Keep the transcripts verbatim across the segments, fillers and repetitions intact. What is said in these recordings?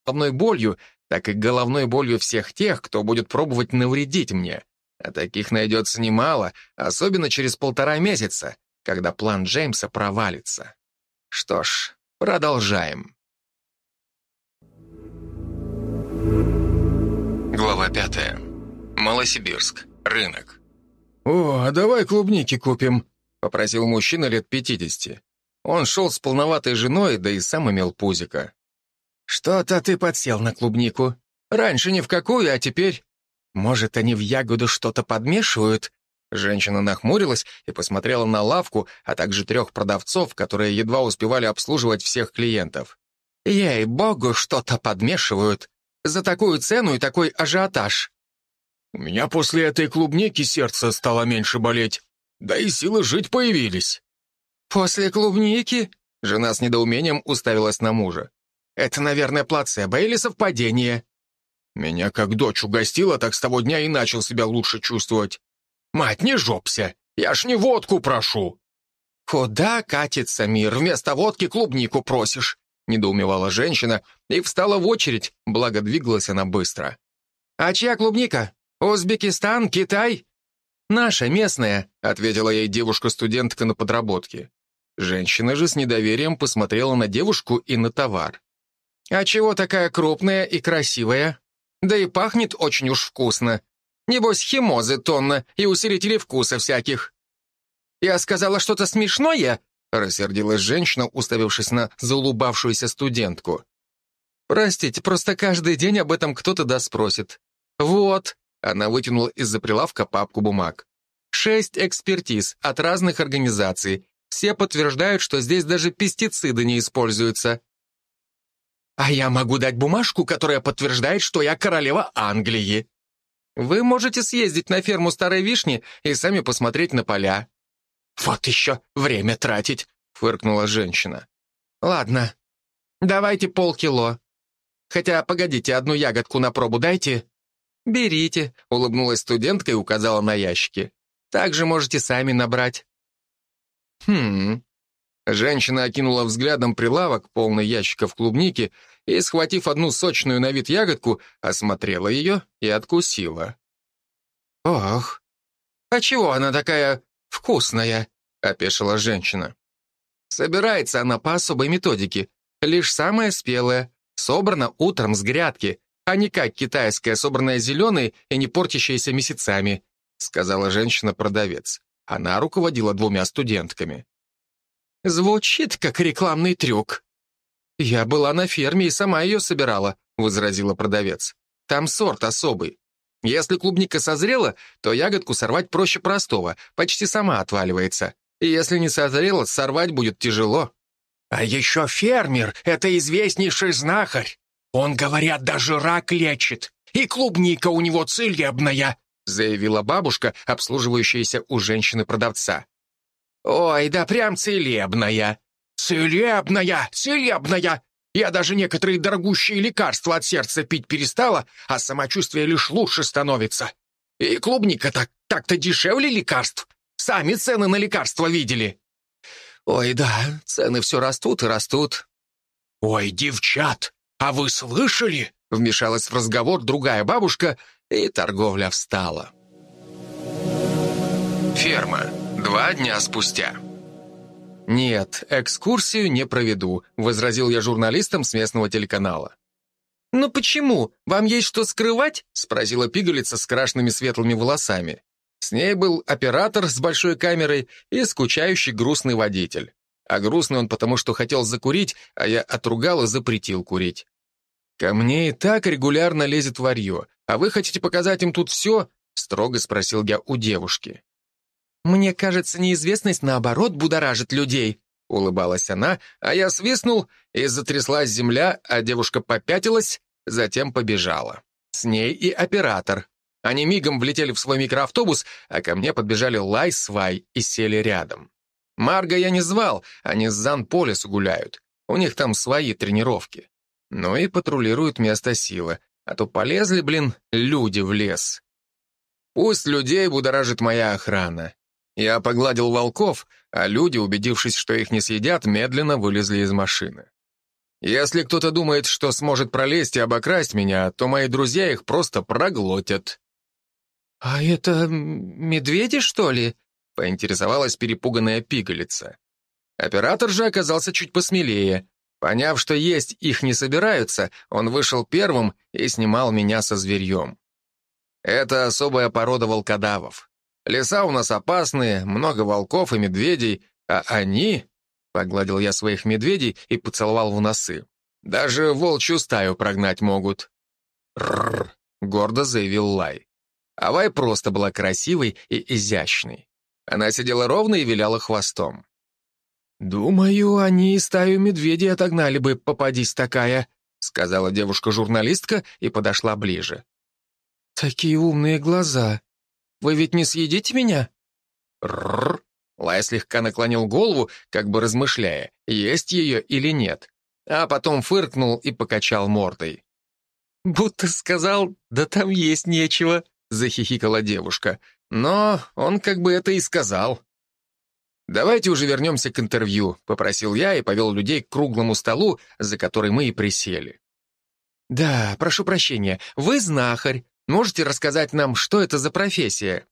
головной болью, так и головной болью всех тех, кто будет пробовать навредить мне. А таких найдется немало, особенно через полтора месяца, когда план Джеймса провалится. Что ж, продолжаем. Глава пятая. Малосибирск. Рынок. «О, а давай клубники купим», — попросил мужчина лет пятидесяти. Он шел с полноватой женой, да и сам имел пузико. «Что-то ты подсел на клубнику. Раньше ни в какую, а теперь... Может, они в ягоду что-то подмешивают?» Женщина нахмурилась и посмотрела на лавку, а также трех продавцов, которые едва успевали обслуживать всех клиентов. «Ей-богу, что-то подмешивают. За такую цену и такой ажиотаж». «У меня после этой клубники сердце стало меньше болеть, да и силы жить появились». «После клубники?» Жена с недоумением уставилась на мужа. «Это, наверное, плацебо или совпадение?» «Меня как дочь угостила, так с того дня и начал себя лучше чувствовать. Мать, не жопся, я ж не водку прошу». «Куда катится мир? Вместо водки клубнику просишь?» недоумевала женщина и встала в очередь, благо двигалась она быстро. «А чья клубника? Узбекистан, Китай?» «Наша, местная», — ответила ей девушка-студентка на подработке. Женщина же с недоверием посмотрела на девушку и на товар. «А чего такая крупная и красивая? Да и пахнет очень уж вкусно. Небось, химозы тонна и усилители вкуса всяких». «Я сказала что-то смешное?» — рассердилась женщина, уставившись на заулыбавшуюся студентку. «Простите, просто каждый день об этом кто-то доспросит. Вот», — она вытянула из-за прилавка папку бумаг. «Шесть экспертиз от разных организаций. Все подтверждают, что здесь даже пестициды не используются». «А я могу дать бумажку, которая подтверждает, что я королева Англии». «Вы можете съездить на ферму Старой Вишни и сами посмотреть на поля». «Вот еще время тратить», — фыркнула женщина. «Ладно, давайте полкило. Хотя, погодите, одну ягодку на пробу дайте». «Берите», — улыбнулась студентка и указала на ящики. «Также можете сами набрать». «Хм...» Женщина окинула взглядом прилавок, полный ящиков клубники, и, схватив одну сочную на вид ягодку, осмотрела ее и откусила. «Ох, а чего она такая вкусная?» — опешила женщина. «Собирается она по особой методике, лишь самая спелая, собрана утром с грядки, а не как китайская, собранная зеленой и не портящаяся месяцами», — сказала женщина-продавец. Она руководила двумя студентками. «Звучит, как рекламный трюк». «Я была на ферме и сама ее собирала», — возразила продавец. «Там сорт особый. Если клубника созрела, то ягодку сорвать проще простого, почти сама отваливается. И если не созрела, сорвать будет тяжело». «А еще фермер — это известнейший знахарь. Он, говорят, даже рак лечит. И клубника у него целебная», — заявила бабушка, обслуживающаяся у женщины-продавца. «Ой, да прям целебная». «Целебная, целебная! Я даже некоторые дорогущие лекарства от сердца пить перестала, а самочувствие лишь лучше становится. И клубника так, так-то дешевле лекарств. Сами цены на лекарства видели». «Ой, да, цены все растут и растут». «Ой, девчат, а вы слышали?» — вмешалась в разговор другая бабушка, и торговля встала. Ферма. Два дня спустя. «Нет, экскурсию не проведу», — возразил я журналистам с местного телеканала. «Ну почему? Вам есть что скрывать?» — спросила пигалица с крашенными светлыми волосами. С ней был оператор с большой камерой и скучающий грустный водитель. А грустный он потому, что хотел закурить, а я отругал и запретил курить. «Ко мне и так регулярно лезет варье, а вы хотите показать им тут все?» — строго спросил я у девушки. «Мне кажется, неизвестность, наоборот, будоражит людей», — улыбалась она, а я свистнул, и затряслась земля, а девушка попятилась, затем побежала. С ней и оператор. Они мигом влетели в свой микроавтобус, а ко мне подбежали Лай с Вай и сели рядом. Марго я не звал, они с Зан по лесу гуляют. У них там свои тренировки. Ну и патрулируют место силы, а то полезли, блин, люди в лес. Пусть людей будоражит моя охрана. Я погладил волков, а люди, убедившись, что их не съедят, медленно вылезли из машины. Если кто-то думает, что сможет пролезть и обокрасть меня, то мои друзья их просто проглотят». «А это м, медведи, что ли?» — поинтересовалась перепуганная пигалица. Оператор же оказался чуть посмелее. Поняв, что есть их не собираются, он вышел первым и снимал меня со зверьем. Это особая порода волкодавов. Леса у нас опасные, много волков и медведей, а они... Погладил я своих медведей и поцеловал в носы. Даже волчью стаю прогнать могут. «Рррр», — гордо заявил Лай. Авай просто была красивой и изящной. Она сидела ровно и виляла хвостом. «Думаю, они и стаю медведей отогнали бы, попадись такая», сказала девушка-журналистка и подошла ближе. «Такие умные глаза. Вы ведь не съедите меня?» «Рррр». Лай слегка наклонил голову, как бы размышляя, есть ее или нет, а потом фыркнул и покачал мордой. «Будто сказал, да там есть нечего», захихикала девушка, но он как бы это и сказал. «Давайте уже вернемся к интервью», — попросил я и повел людей к круглому столу, за который мы и присели. «Да, прошу прощения, вы знахарь. Можете рассказать нам, что это за профессия?»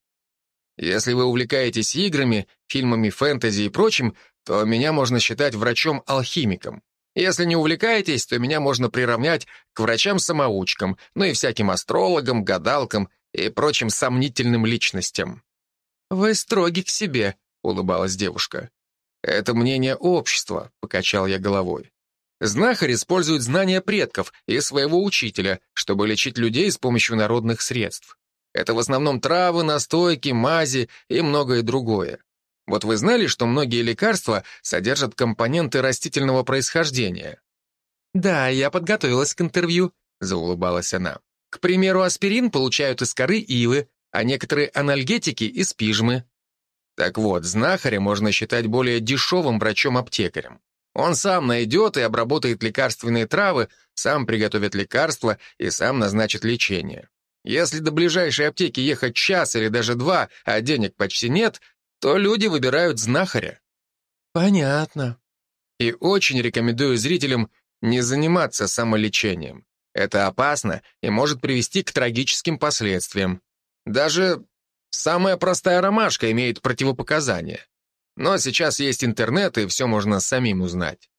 «Если вы увлекаетесь играми, фильмами фэнтези и прочим, то меня можно считать врачом-алхимиком. Если не увлекаетесь, то меня можно приравнять к врачам-самоучкам, ну и всяким астрологам, гадалкам и прочим сомнительным личностям». «Вы строги к себе», — улыбалась девушка. «Это мнение общества», — покачал я головой. Знахарь использует знания предков и своего учителя, чтобы лечить людей с помощью народных средств. Это в основном травы, настойки, мази и многое другое. Вот вы знали, что многие лекарства содержат компоненты растительного происхождения? «Да, я подготовилась к интервью», — заулыбалась она. «К примеру, аспирин получают из коры ивы, а некоторые анальгетики — из пижмы». Так вот, знахаря можно считать более дешевым врачом-аптекарем. Он сам найдет и обработает лекарственные травы, сам приготовит лекарства и сам назначит лечение. Если до ближайшей аптеки ехать час или даже два, а денег почти нет, то люди выбирают знахаря. «Понятно». И очень рекомендую зрителям не заниматься самолечением. Это опасно и может привести к трагическим последствиям. Даже самая простая ромашка имеет противопоказания. Но сейчас есть интернет, и все можно самим узнать.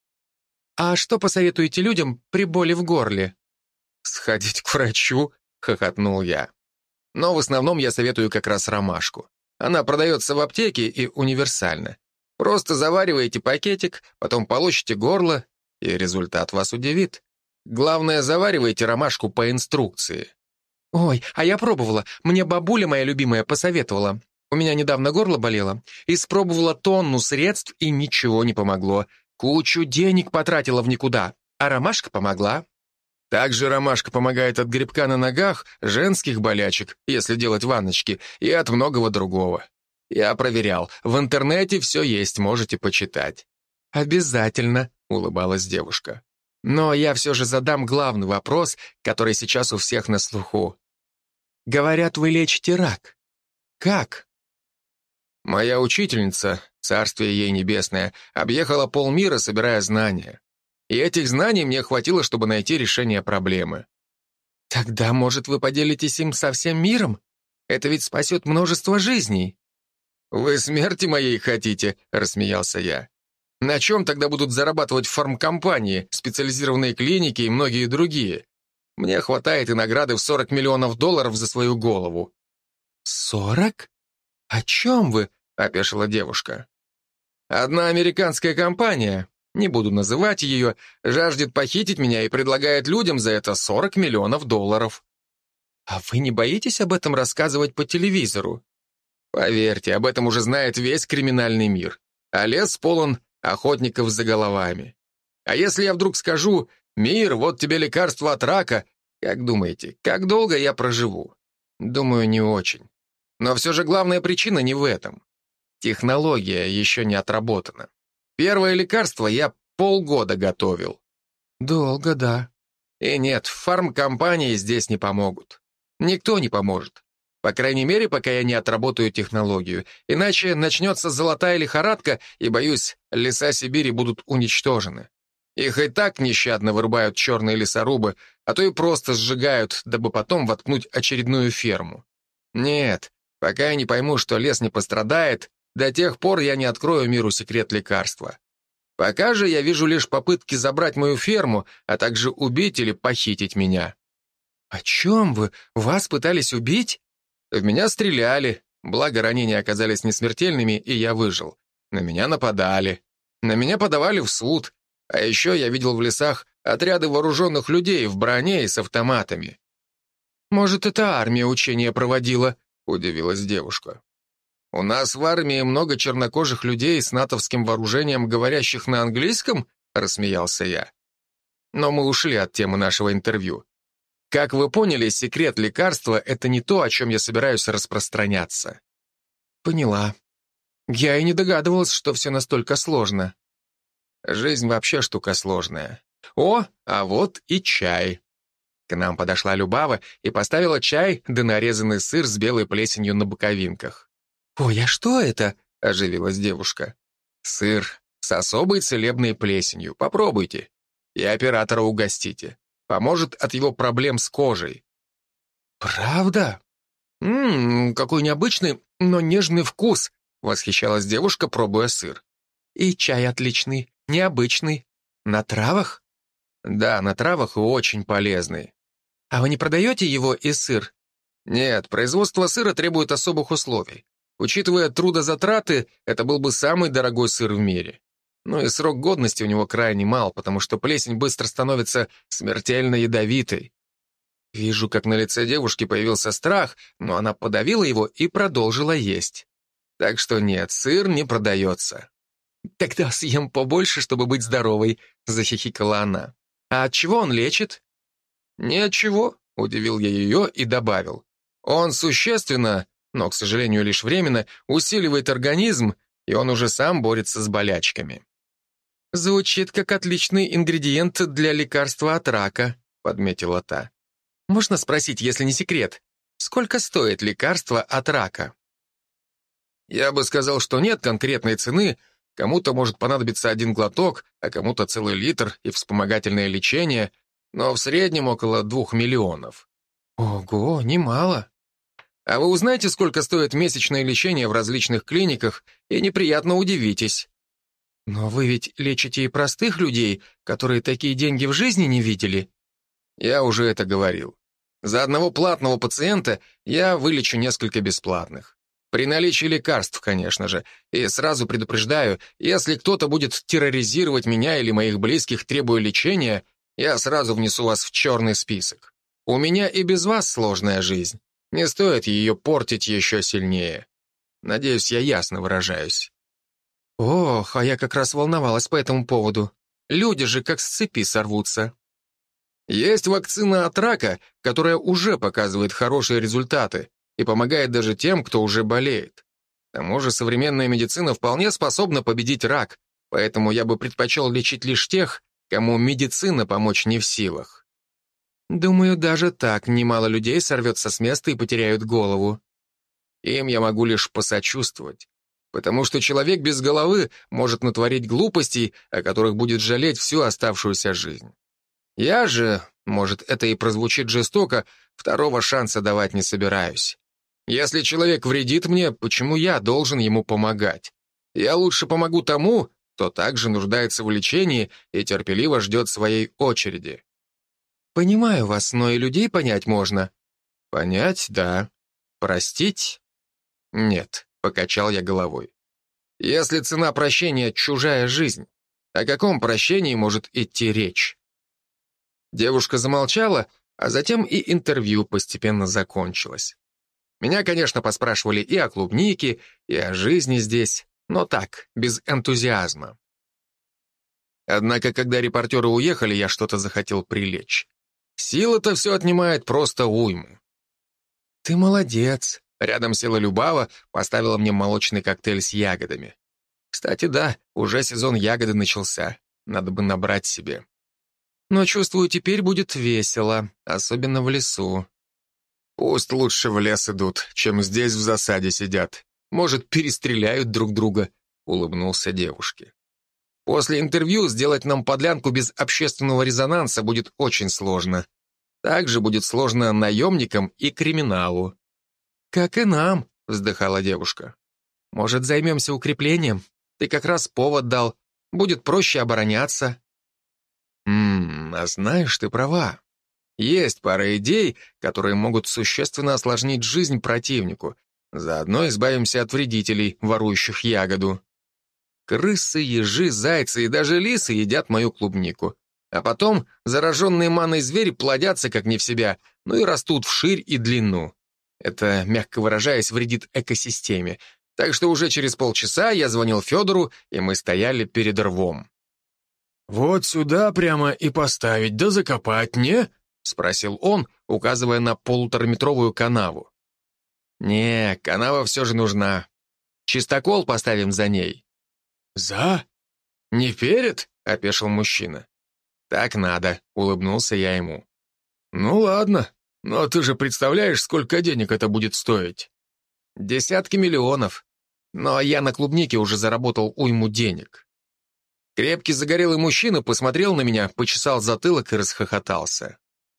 «А что посоветуете людям при боли в горле?» «Сходить к врачу», — хохотнул я. Но в основном я советую как раз ромашку. Она продается в аптеке и универсально. Просто завариваете пакетик, потом полощите горло, и результат вас удивит. Главное, заваривайте ромашку по инструкции. «Ой, а я пробовала. Мне бабуля моя любимая посоветовала. У меня недавно горло болело. Испробовала тонну средств, и ничего не помогло. Кучу денег потратила в никуда. А ромашка помогла». Также ромашка помогает от грибка на ногах, женских болячек, если делать ванночки, и от многого другого. Я проверял. В интернете все есть, можете почитать. «Обязательно», — улыбалась девушка. «Но я все же задам главный вопрос, который сейчас у всех на слуху. Говорят, вы лечите рак. Как?» Моя учительница, царствие ей небесное, объехала полмира, собирая знания. И этих знаний мне хватило, чтобы найти решение проблемы. «Тогда, может, вы поделитесь им со всем миром? Это ведь спасет множество жизней». «Вы смерти моей хотите?» — рассмеялся я. «На чем тогда будут зарабатывать фармкомпании, специализированные клиники и многие другие? Мне хватает и награды в сорок миллионов долларов за свою голову». «Сорок? О чем вы?» — опешила девушка. «Одна американская компания, не буду называть ее, жаждет похитить меня и предлагает людям за это сорок миллионов долларов». «А вы не боитесь об этом рассказывать по телевизору?» «Поверьте, об этом уже знает весь криминальный мир, а лес полон охотников за головами. А если я вдруг скажу: «Мир, вот тебе лекарство от рака», как думаете, как долго я проживу? Думаю, не очень. Но все же главная причина не в этом. Технология еще не отработана. Первое лекарство я полгода готовил. «Долго, да». И нет, фармкомпании здесь не помогут. Никто не поможет. По крайней мере, пока я не отработаю технологию. Иначе начнется золотая лихорадка, и, боюсь, леса Сибири будут уничтожены. Их и так нещадно вырубают черные лесорубы, а то и просто сжигают, дабы потом воткнуть очередную ферму. Нет, пока я не пойму, что лес не пострадает, до тех пор я не открою миру секрет лекарства. Пока же я вижу лишь попытки забрать мою ферму, а также убить или похитить меня. «О чем вы? Вас пытались убить?» В меня стреляли, благо ранения оказались несмертельными, и я выжил. На меня нападали. На меня подавали в суд. А еще я видел в лесах отряды вооруженных людей в броне и с автоматами. «Может, это армия учения проводила?» — удивилась девушка. «У нас в армии много чернокожих людей с натовским вооружением, говорящих на английском?» — рассмеялся я. Но мы ушли от темы нашего интервью. Как вы поняли, секрет лекарства — это не то, о чем я собираюсь распространяться. Поняла. Я и не догадывалась, что все настолько сложно. Жизнь вообще штука сложная. О, а вот и чай. К нам подошла Любава и поставила чай да нарезанный сыр с белой плесенью на боковинках. «Ой, а что это?» — оживилась девушка. «Сыр с особой целебной плесенью. Попробуйте. И оператора угостите. Поможет от его проблем с кожей». «Правда? Ммм, какой необычный, но нежный вкус», — восхищалась девушка, пробуя сыр. «И чай отличный, необычный. На травах?» «Да, на травах и очень полезный». «А вы не продаете его и сыр?» «Нет, производство сыра требует особых условий. Учитывая трудозатраты, это был бы самый дорогой сыр в мире. Ну и срок годности у него крайне мал, потому что плесень быстро становится смертельно ядовитой». Вижу, как на лице девушки появился страх, но она подавила его и продолжила есть. Так что нет, сыр не продается. «Тогда съем побольше, чтобы быть здоровой», — захихикала она. «А от чего он лечит?» «Ни от чего», — удивил я ее и добавил. «Он существенно, но, к сожалению, лишь временно, усиливает организм, и он уже сам борется с болячками». «Звучит как отличный ингредиент для лекарства от рака», — подметила та. «Можно спросить, если не секрет, сколько стоит лекарство от рака?» Я бы сказал, что нет конкретной цены, кому-то может понадобиться один глоток, а кому-то целый литр и вспомогательное лечение, но в среднем около двух миллионов. Ого, немало. А вы узнаете, сколько стоит месячное лечение в различных клиниках, и неприятно удивитесь. Но вы ведь лечите и простых людей, которые такие деньги в жизни не видели. Я уже это говорил. За одного платного пациента я вылечу несколько бесплатных. При наличии лекарств, конечно же. И сразу предупреждаю, если кто-то будет терроризировать меня или моих близких, требуя лечения, я сразу внесу вас в черный список. У меня и без вас сложная жизнь. Не стоит ее портить еще сильнее. Надеюсь, я ясно выражаюсь. Ох, а я как раз волновалась по этому поводу. Люди же как с цепи сорвутся. Есть вакцина от рака, которая уже показывает хорошие результаты и помогает даже тем, кто уже болеет. К тому же современная медицина вполне способна победить рак, поэтому я бы предпочел лечить лишь тех, кому медицина помочь не в силах. Думаю, даже так немало людей сорвется с места и потеряют голову. Им я могу лишь посочувствовать, потому что человек без головы может натворить глупостей, о которых будет жалеть всю оставшуюся жизнь. Я же, может, это и прозвучит жестоко, второго шанса давать не собираюсь. Если человек вредит мне, почему я должен ему помогать? Я лучше помогу тому, кто также нуждается в лечении и терпеливо ждет своей очереди. Понимаю вас, но и людей понять можно. Понять, да. Простить? Нет, покачал я головой. Если цена прощения — чужая жизнь, о каком прощении может идти речь? Девушка замолчала, а затем и интервью постепенно закончилось. Меня, конечно, поспрашивали и о клубнике, и о жизни здесь, но так, без энтузиазма. Однако, когда репортеры уехали, я что-то захотел прилечь. Сила-то все отнимает просто уйму. «Ты молодец», — рядом села Любава, поставила мне молочный коктейль с ягодами. Кстати, да, уже сезон ягоды начался, надо бы набрать себе. «Но чувствую, теперь будет весело, особенно в лесу». Пусть лучше в лес идут, чем здесь в засаде сидят. Может, перестреляют друг друга, улыбнулся девушке. После интервью сделать нам подлянку без общественного резонанса будет очень сложно. Также будет сложно наемникам и криминалу». «Как и нам», — вздыхала девушка. «Может, займемся укреплением? Ты как раз повод дал. Будет проще обороняться». «Ммм, а знаешь, ты права. Есть пара идей, которые могут существенно осложнить жизнь противнику. Заодно избавимся от вредителей, ворующих ягоду. Крысы, ежи, зайцы и даже лисы едят мою клубнику. А потом зараженные маной звери плодятся как не в себя, ну и растут вширь и длину. Это, мягко выражаясь, вредит экосистеме. Так что уже через полчаса я звонил Федору, и мы стояли перед рвом. «Вот сюда прямо и поставить, да закопать, не?» — спросил он, указывая на полутораметровую канаву. «Не, канава все же нужна. Чистокол поставим за ней». «За? Не перед?» — опешил мужчина. «Так надо», — улыбнулся я ему. «Ну ладно, но ты же представляешь, сколько денег это будет стоить?» «Десятки миллионов. Но я на клубнике уже заработал уйму денег». Крепкий загорелый мужчина посмотрел на меня, почесал затылок и расхохотался.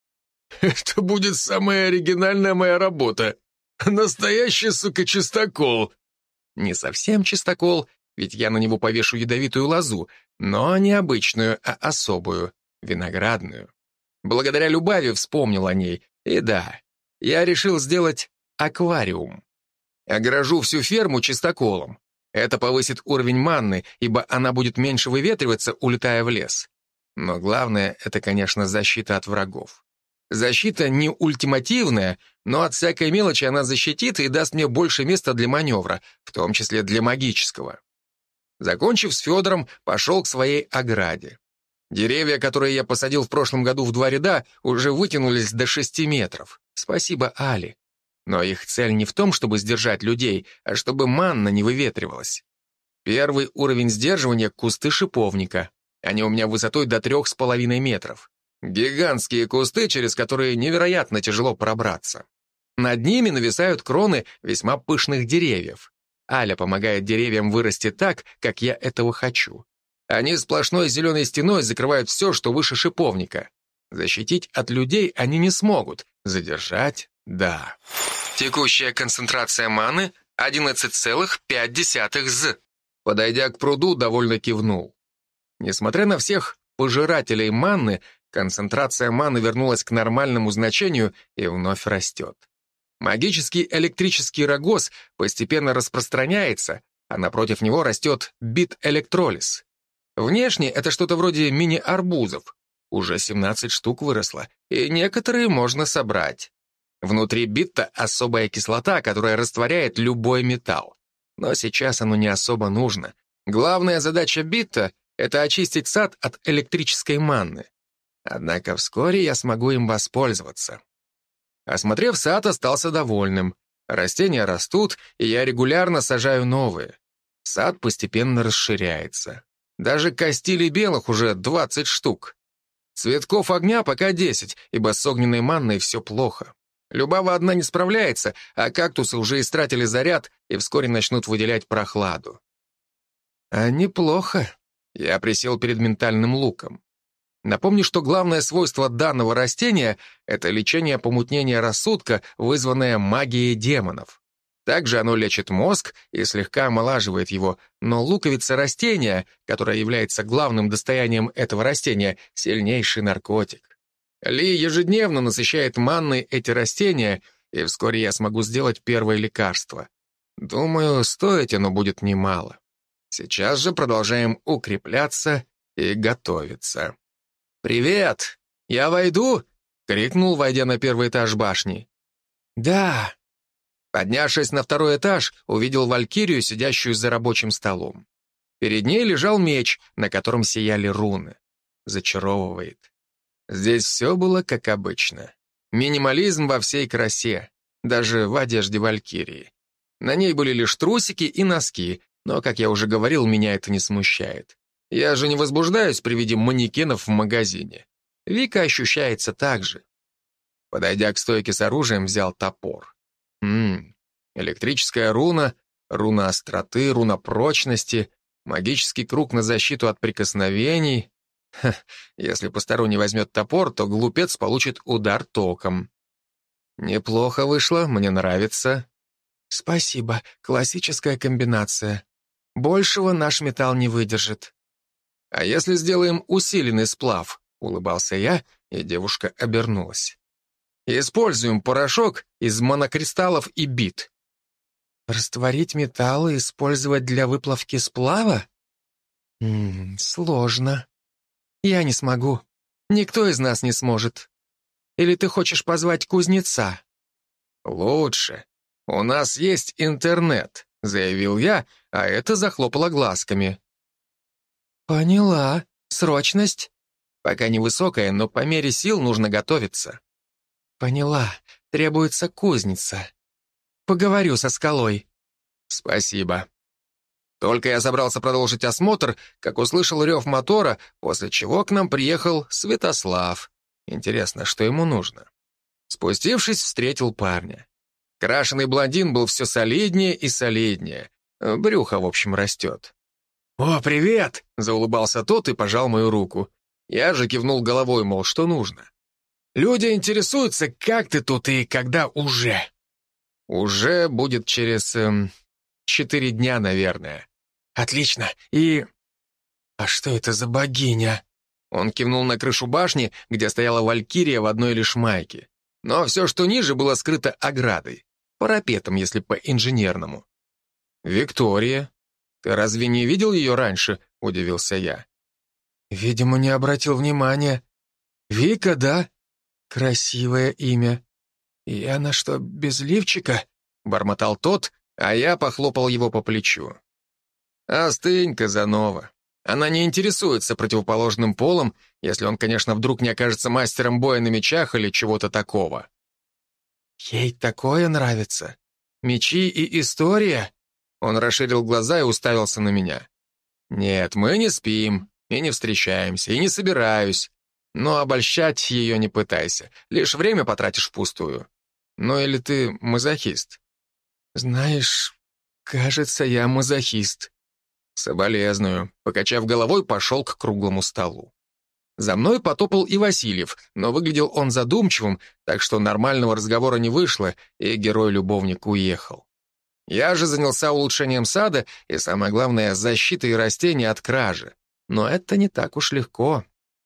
«Это будет самая оригинальная моя работа. Настоящий, сука, чистокол». «Не совсем чистокол, ведь я на него повешу ядовитую лозу, но не обычную, а особую, виноградную. Благодаря Любави вспомнил о ней. И да, я решил сделать аквариум. Огражу всю ферму чистоколом. Это повысит уровень манны, ибо она будет меньше выветриваться, улетая в лес. Но главное — это, конечно, защита от врагов. Защита не ультимативная, но от всякой мелочи она защитит и даст мне больше места для маневра, в том числе для магического. Закончив с Федором, пошел к своей ограде. Деревья, которые я посадил в прошлом году в два ряда, уже вытянулись до шести метров. Спасибо Али. Но их цель не в том, чтобы сдержать людей, а чтобы манна не выветривалась. Первый уровень сдерживания — кусты шиповника. Они у меня высотой до трех с половиной метров. Гигантские кусты, через которые невероятно тяжело пробраться. Над ними нависают кроны весьма пышных деревьев. Аля помогает деревьям вырасти так, как я этого хочу. Они сплошной зеленой стеной закрывают все, что выше шиповника. Защитить от людей они не смогут, задержать — да. Текущая концентрация маны — одиннадцать целых пять десятых з. Подойдя к пруду, довольно кивнул. Несмотря на всех пожирателей манны, концентрация маны вернулась к нормальному значению и вновь растет. Магический электрический рогоз постепенно распространяется, а напротив него растет бит-электролиз. Внешне это что-то вроде мини-арбузов. Уже семнадцать штук выросло, и некоторые можно собрать. Внутри бита особая кислота, которая растворяет любой металл. Но сейчас оно не особо нужно. Главная задача бита — это очистить сад от электрической манны. Однако вскоре я смогу им воспользоваться. Осмотрев сад, остался довольным. Растения растут, и я регулярно сажаю новые. Сад постепенно расширяется. Даже кастилий белых уже двадцать штук. Цветков огня пока десять, ибо с огненной манной все плохо. Любава одна не справляется, а кактусы уже истратили заряд и вскоре начнут выделять прохладу. А неплохо. Я присел перед ментальным луком. Напомню, что главное свойство данного растения — это лечение помутнения рассудка, вызванное магией демонов. Также оно лечит мозг и слегка омолаживает его, но луковица растения, которая является главным достоянием этого растения, сильнейший наркотик. Ли ежедневно насыщает манной эти растения, и вскоре я смогу сделать первое лекарство. Думаю, стоить оно будет немало. Сейчас же продолжаем укрепляться и готовиться. «Привет! Я войду?» — крикнул, войдя на первый этаж башни. «Да». Поднявшись на второй этаж, увидел валькирию, сидящую за рабочим столом. Перед ней лежал меч, на котором сияли руны. Зачаровывает. Здесь все было как обычно. Минимализм во всей красе, даже в одежде валькирии. На ней были лишь трусики и носки, но, как я уже говорил, меня это не смущает. Я же не возбуждаюсь при виде манекенов в магазине. Вика ощущается так же. Подойдя к стойке с оружием, взял топор. Ммм, электрическая руна, руна остроты, руна прочности. Магический круг на защиту от прикосновений. Ха, если посторонний возьмет топор, то глупец получит удар током. Неплохо вышло, мне нравится. Спасибо, классическая комбинация. Большего наш металл не выдержит. А если сделаем усиленный сплав? Улыбался я, и девушка обернулась. Используем порошок из монокристаллов и бит. Растворить металл и использовать для выплавки сплава? М-м, сложно. Я не смогу. Никто из нас не сможет. Или ты хочешь позвать кузнеца? Лучше. У нас есть интернет, заявил я, а это захлопало глазками. Поняла. Срочность? Пока невысокая, но по мере сил нужно готовиться. Поняла. Требуется кузница. Поговорю со скалой. Спасибо. Только я собрался продолжить осмотр, как услышал рев мотора, после чего к нам приехал Святослав. Интересно, что ему нужно? Спустившись, встретил парня. Крашеный блондин был все солиднее и солиднее. Брюхо, в общем, растет. «О, привет!» — заулыбался тот и пожал мою руку. Я же кивнул головой, мол, что нужно. «Люди интересуются, как ты тут и когда уже?» «Уже будет через эм, четыре дня, наверное». «Отлично. И...» «А что это за богиня?» Он кивнул на крышу башни, где стояла валькирия в одной лишь майке. Но все, что ниже, было скрыто оградой. Парапетом, если по-инженерному. «Виктория. Ты разве не видел ее раньше?» — удивился я. «Видимо, не обратил внимания. Вика, да? Красивое имя. И она что, без лифчика?» — бормотал тот, а я похлопал его по плечу. «Остынь, Казанова. Она не интересуется противоположным полом, если он, конечно, вдруг не окажется мастером боя на мечах или чего-то такого». «Ей такое нравится? Мечи и история?» Он расширил глаза и уставился на меня. «Нет, мы не спим, и не встречаемся, и не собираюсь. Но обольщать ее не пытайся, лишь время потратишь впустую. Ну или ты мазохист?» «Знаешь, кажется, я мазохист». «Соболезную». Покачав головой, пошел к круглому столу. За мной потопал и Васильев, но выглядел он задумчивым, так что нормального разговора не вышло, и герой-любовник уехал. Я же занялся улучшением сада и, самое главное, защитой растений от кражи. Но это не так уж легко.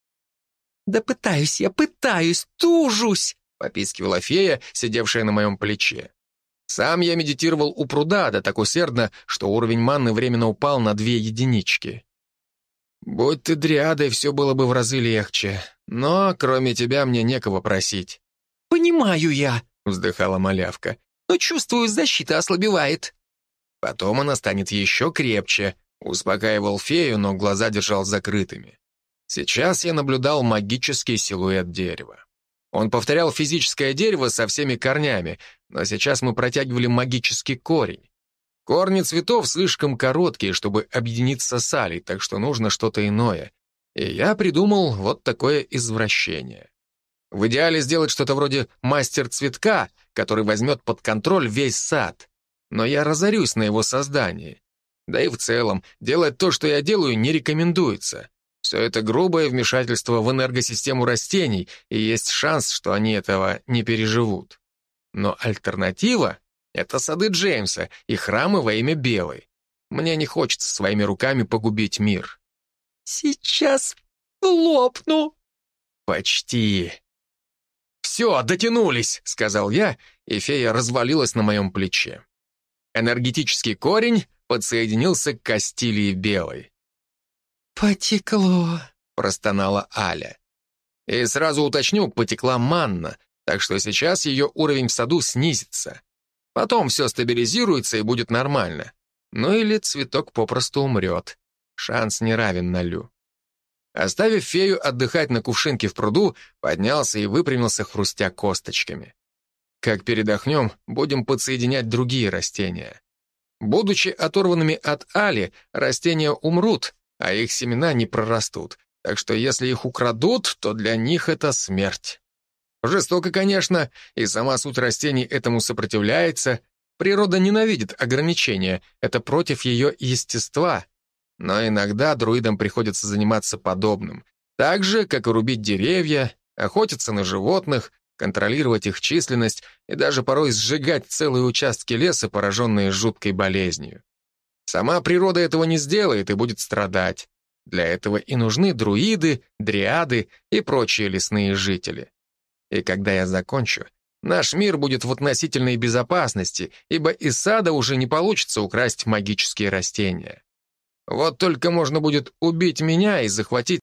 «Да пытаюсь я, пытаюсь, тужусь!» — попискивала фея, сидевшая на моем плече. Сам я медитировал у пруда, да так усердно, что уровень манны временно упал на две единички. «Будь ты дриадой, все было бы в разы легче. Но кроме тебя мне некого просить». «Понимаю я», — вздыхала малявка, «но чувствую, защита ослабевает». «Потом она станет еще крепче», — успокаивал фею, но глаза держал закрытыми. Сейчас я наблюдал магический силуэт дерева. Он повторял физическое дерево со всеми корнями, но сейчас мы протягивали магический корень. Корни цветов слишком короткие, чтобы объединиться с Алей, так что нужно что-то иное. И я придумал вот такое извращение. В идеале сделать что-то вроде мастер-цветка, который возьмет под контроль весь сад. Но я разорюсь на его создании. Да и в целом, делать то, что я делаю, не рекомендуется. Все это грубое вмешательство в энергосистему растений, и есть шанс, что они этого не переживут. Но альтернатива — это сады Джеймса и храмы во имя Белой. Мне не хочется своими руками погубить мир. «Сейчас лопну». «Почти». «Все, дотянулись», — сказал я, и фея развалилась на моем плече. Энергетический корень подсоединился к Кастилии Белой. «Потекло», — простонала Аля. И сразу уточню, потекла манна, так что сейчас ее уровень в саду снизится. Потом все стабилизируется и будет нормально. Ну или цветок попросту умрет. Шанс не равен нулю. Оставив фею отдыхать на кувшинке в пруду, поднялся и выпрямился, хрустя косточками. Как передохнем, будем подсоединять другие растения. Будучи оторванными от Али, растения умрут, а их семена не прорастут, так что если их украдут, то для них это смерть. Жестоко, конечно, и сама суть растений этому сопротивляется. Природа ненавидит ограничения, это против ее естества. Но иногда друидам приходится заниматься подобным. Так же, как и рубить деревья, охотиться на животных, контролировать их численность и даже порой сжигать целые участки леса, пораженные жуткой болезнью. Сама природа этого не сделает и будет страдать. Для этого и нужны друиды, дриады и прочие лесные жители. И когда я закончу, наш мир будет в относительной безопасности, ибо из сада уже не получится украсть магические растения. Вот только можно будет убить меня и захватить